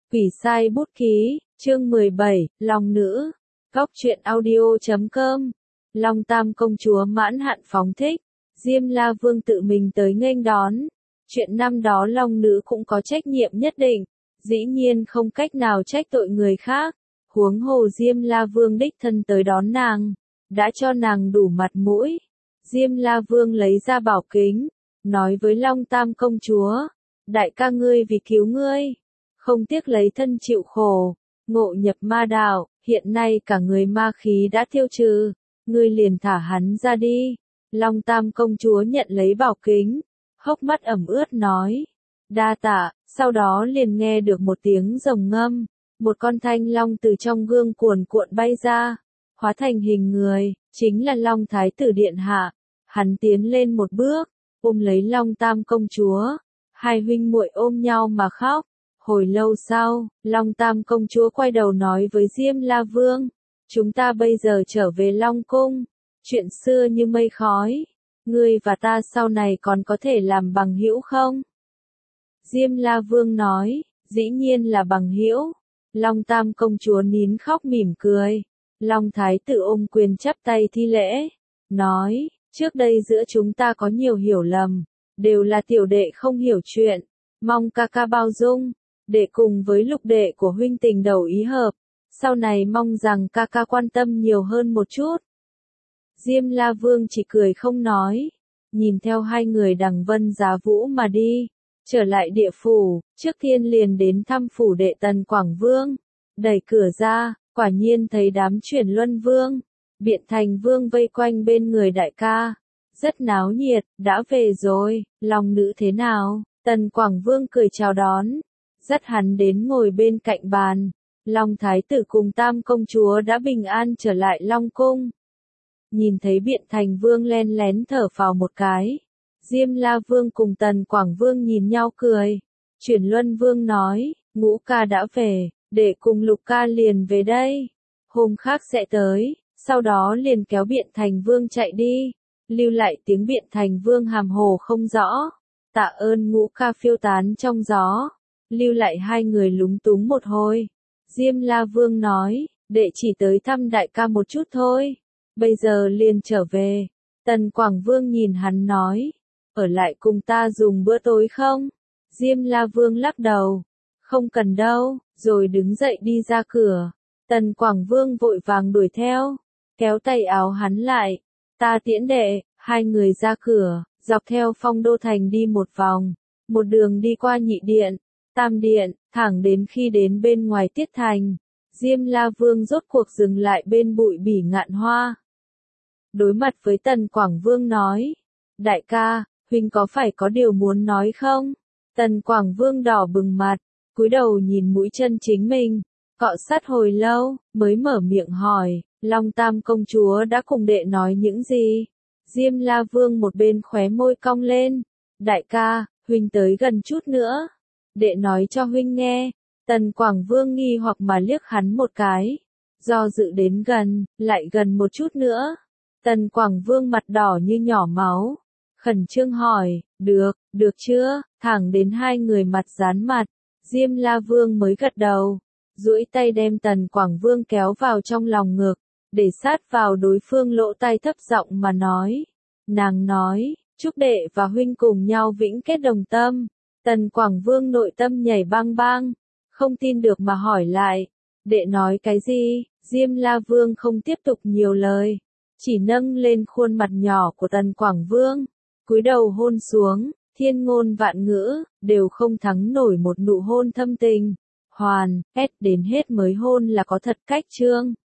Quỷ sai bút ký, chương 17, Long nữ. Góc truyện audio.com. Long Tam công chúa mãn hạn phóng thích. Diêm La Vương tự mình tới nghênh đón. Chuyện năm đó Long nữ cũng có trách nhiệm nhất định, dĩ nhiên không cách nào trách tội người khác. Huống hồ Diêm La Vương đích thân tới đón nàng, đã cho nàng đủ mặt mũi. Diêm La Vương lấy ra bảo kính, nói với Long Tam công chúa, đại ca ngươi vì cứu ngươi, không tiếc lấy thân chịu khổ, ngộ nhập ma đạo, hiện nay cả người ma khí đã tiêu trừ, ngươi liền thả hắn ra đi. Long Tam công chúa nhận lấy bảo kính, hốc mắt ẩm ướt nói, đa tạ, sau đó liền nghe được một tiếng rồng ngâm, một con thanh long từ trong gương cuồn cuộn bay ra, hóa thành hình người, chính là Long Thái tử điện hạ. Hắn tiến lên một bước, ôm lấy Long Tam công chúa, hai huynh muội ôm nhau mà khóc. Hồi lâu sau, Long Tam công chúa quay đầu nói với Diêm La Vương, chúng ta bây giờ trở về Long Cung, chuyện xưa như mây khói, ngươi và ta sau này còn có thể làm bằng hữu không? Diêm La Vương nói, dĩ nhiên là bằng hữu. Long Tam công chúa nín khóc mỉm cười. Long Thái tử ôm quyền chắp tay thi lễ, nói, trước đây giữa chúng ta có nhiều hiểu lầm, đều là tiểu đệ không hiểu chuyện, mong ca ca bao dung, đệ cùng với lục đệ của huynh tình đầu ý hợp, sau này mong rằng ca ca quan tâm nhiều hơn một chút. Diêm La Vương chỉ cười không nói, nhìn theo hai người đằng Vân Giá Vũ mà đi, trở lại địa phủ, trước tiên liền đến thăm phủ đệ Tần Quảng Vương, đẩy cửa ra, quả nhiên thấy đám Chuyển Luân Vương, Biện Thành Vương vây quanh bên người đại ca, rất náo nhiệt, đã về rồi, Long nữ thế nào? Tần Quảng Vương cười chào đón, dắt hắn đến ngồi bên cạnh bàn. Long Thái tử cùng Tam công chúa đã bình an trở lại Long Cung. Nhìn thấy Biện Thành Vương len lén thở phào một cái, Diêm La Vương cùng Tần Quảng Vương nhìn nhau cười. Chuyển Luân Vương nói, Ngũ ca đã về, để cùng Lục ca liền về đây, hôm khác sẽ tới. Sau đó liền kéo Biện Thành Vương chạy đi, lưu lại tiếng Biện Thành Vương hàm hồ không rõ. Tạ ơn Ngũ ca phiêu tán trong gió, lưu lại hai người lúng túng một hồi. Diêm La Vương nói, đệ chỉ tới thăm đại ca một chút thôi, bây giờ liền trở về. Tần Quảng Vương nhìn hắn nói, ở lại cùng ta dùng bữa tối không? Diêm La Vương lắc đầu, không cần đâu, rồi đứng dậy đi ra cửa. Tần Quảng Vương vội vàng đuổi theo, kéo tay áo hắn lại, ta tiễn đệ. Hai người ra cửa, dọc theo Phong Đô Thành đi một vòng, một đường đi qua Nhị Điện, Tam Điện, thẳng đến khi đến bên ngoài Tiết Thành. Diêm La Vương rốt cuộc dừng lại bên bụi bỉ ngạn hoa. Đối mặt với Tần Quảng Vương nói, đại ca, huynh có phải có điều muốn nói không? Tần Quảng Vương đỏ bừng mặt, cúi đầu nhìn mũi chân chính mình, cọ sát hồi lâu, mới mở miệng hỏi, Long Tam công chúa đã cùng đệ nói những gì? Diêm La Vương một bên khóe môi cong lên, đại ca, huynh tới gần chút nữa, đệ nói cho huynh nghe. Tần Quảng Vương nghi hoặc mà liếc hắn một cái, do dự đến gần, lại gần một chút nữa. Tần Quảng Vương mặt đỏ như nhỏ máu, khẩn trương hỏi, được chưa? Thẳng đến hai người mặt dán mặt, Diêm La Vương mới gật đầu, duỗi tay đem Tần Quảng Vương kéo vào trong lòng ngực, để sát vào đối phương lỗ tai thấp giọng mà nói. Nàng nói, chúc đệ và huynh cùng nhau vĩnh kết đồng tâm. Tần Quảng Vương nội tâm nhảy bang bang, không tin được mà hỏi lại, đệ nói cái gì? Diêm La Vương không tiếp tục nhiều lời, chỉ nâng lên khuôn mặt nhỏ của Tần Quảng Vương, cúi đầu hôn xuống, thiên ngôn vạn ngữ, đều không thắng nổi một nụ hôn thâm tình. Hoàn, đến hết mới hôn là có thật cách trương.